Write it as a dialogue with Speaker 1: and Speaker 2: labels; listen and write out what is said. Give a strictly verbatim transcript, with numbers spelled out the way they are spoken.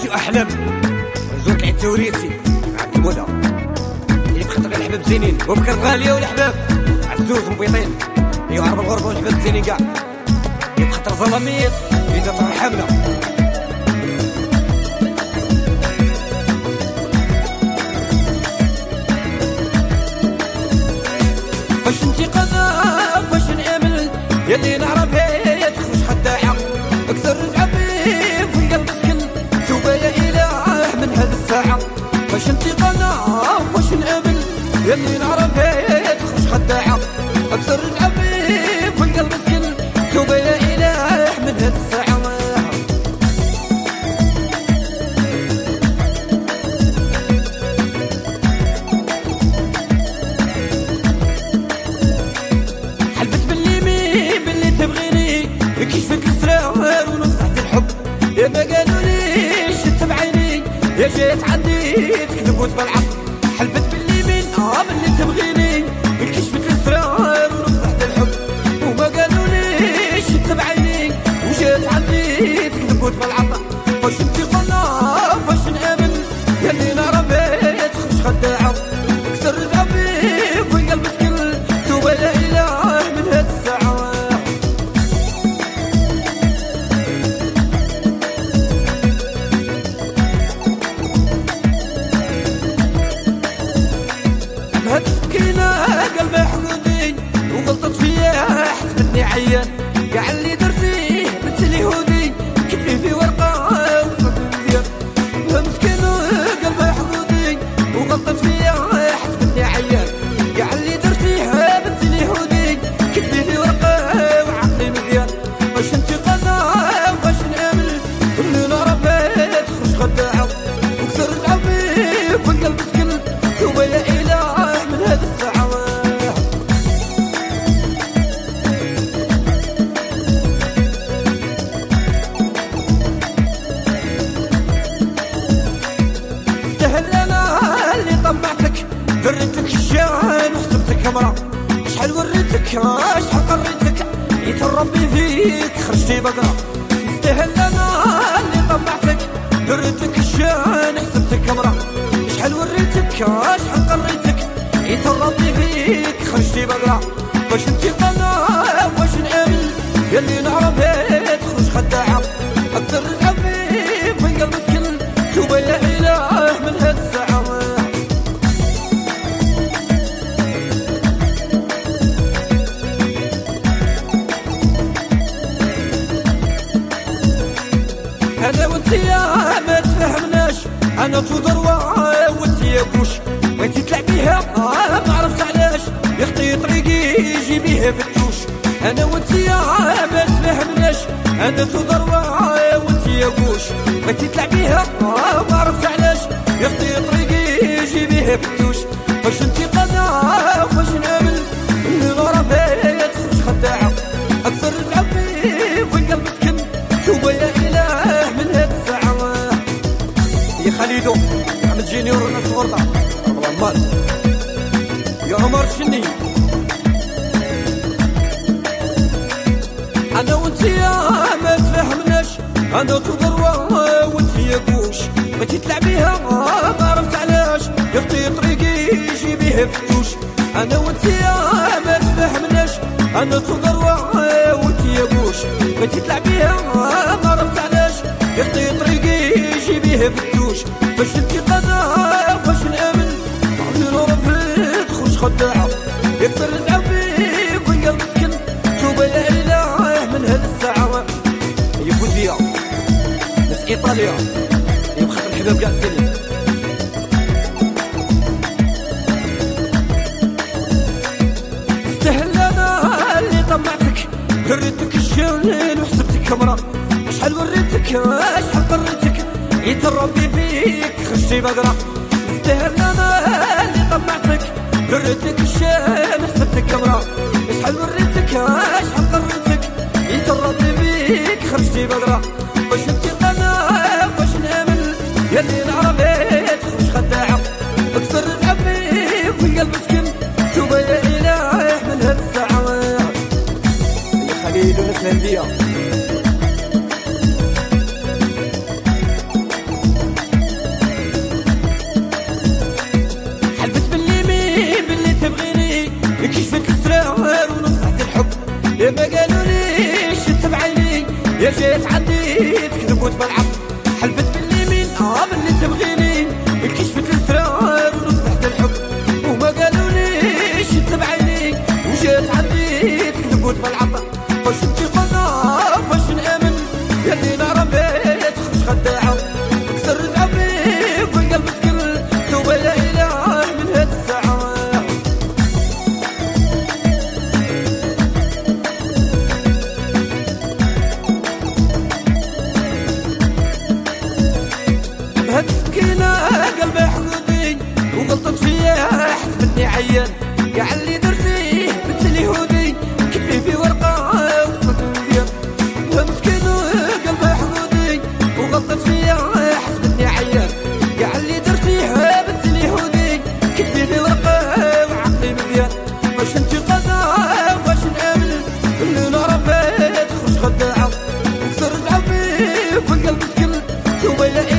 Speaker 1: راديو احلام زوك عيد توريتي عبد المولى اللي بخاطر الحباب زينين وبكر غاليه والحباب عزوز مبيطين ايوا عرب الغربه والحباب زينين كاع بخاطر ظلاميط اذا ترحمنا واش انتي قضاء واش نامل يلي نعرف هي تخرج خداعه اكثر رجعبي في القلب سكن توبه يا اله من هذه الساعه واش انتي قضاء واش نامل يلي نعرف هي تخرج خداعه اكثر رجعبي في القلب سكن توبه يا اله من هذه الساعه كيفك السرار ونصحت الحب يا ما قالوا لي شت بعيني يا جيت عندي تكذب وتبلعب حلفت باللي من اه اللي تبغيني كيفك السرار ونصحت الحب وما قالوا لي شت بعيني وجيت عندي تكذب وتبلعب واش انتي قلنا واش نامن يلي نعرف تخرج خداعه كسر رزعبي في قلب سكن توبه يا اله من هاد الساعه قلبي حقودي وغلطت فيا حسبتني عيان كاع اللي درتيه مثل اليهودي كتبي في ورقه وكتبي مزيان مسكين قلبي حقودي وغلطت فيا حسبتني عيان كاع اللي درتيه مثل اليهودي كتبي في ورقه وعقلي مزيان واش انتي قضاء واش نامل اللي نعرف تخرج خداعه وكسر رجعبي في القلب سكن توبه يا اله من هذه الساعه دريتك الشان وحسبتك امرأة شحال وريتك شحال قريتك يتربي فيك خرجتي بقرة نستاهل انا اللي طمعتك دريتك الشان حسبتك امرأة شحال وريتك شحال قريتك يتربي فيك خرجتي بقرة واش انتي قناة واش نامل يلي نعرف تخرج خداعة اكثر رزعبي في قلب سكن توبه يا اله من هاد الساعة انا وانت يا ما تفهمناش انا تضروة وانت يا بوش بغيتي تلعبيها ما عرفت علاش يخطي طريقي يجي بيها في التوش انا وانت يا ما تفهمناش انا تضروة وانت يا بوش بغيتي تلعبيها ما عرفت علاش يخطي طريقي يجي بيها في التوش واش انتي قضاء واش نامل اللي نعرف تخرج خداعة اكثر رزعبي في قلب سكن توبه يا اله من هاد الساعه يا خالدو محمد جينيور وناس الغربه الله المال يا عمر الشني انا وانت يا ما تفهمناش انا تضروة وانت يا بوش بغيتي تلعبيها ما عرفت علاش يخطي طريقي يجي بيها في التوش انا وانت يا ما تفهمناش انا تضروة وانت يا بوش بغيتي تلعبيها ما عرفت علاش يخطي طريقي يجي بيها في التوش واش انتي قضاء واش نامل اللي نعرف تخرج خداعة يكثر رزعبي في قلب سكن توبه يا اله من هذه الساعه يا فوزيه ناس ايطاليا يا بخاطر الحباب كاع سالي استهل انا اللي طمعتك دريتك الشان وحسبتك امرأة شحال وريتك شحال قريتك يتربي فيك خرجتي بقرة استهل انا اللي طمعتك دريتك الشان حسبتك امرأة شحال وريتك شحال قريتك يتربي فيك خرجتي بقرة واش انتي قناة واش نامل يلي نعرف تخرج خداعة اكثر رزعبي في قلب سكن توبه يا اله من هاد الساعة يا خليل وناس الهندية كشفت الاسرار ونصحت الحب يا ما قالوليش انت بعيني يا جيت عديت كذبوت بالعب حلفت باليمين اه باللي تبغيني كشفت الاسرار ونصحت الحب وما قالوليش انت بعيني وجيت عديت كذبوت بالعب فاش انتي قلنا فاش نامن يا اللي نعرفك تخرج خداعه كسر زعبي في القلب سكن توبه يا اله من هاد الساعه بهاد السكينه قلبي حقودي وغلطت فيا حسبتني عيان كاع اللي درتيه بنت اليهودي كتبي في ورقه وطلت مزيان مسكين قلبي حقودي وغلطت فيا حسبتني عيان كاع اللي درتيه بنت اليهودي كتبي في ورقه وعقلي مزيان فاش انتي قضا فاش نامن اللي نعرفك تخرج خداعه وكسر زعبي في القلب سكن ثم يا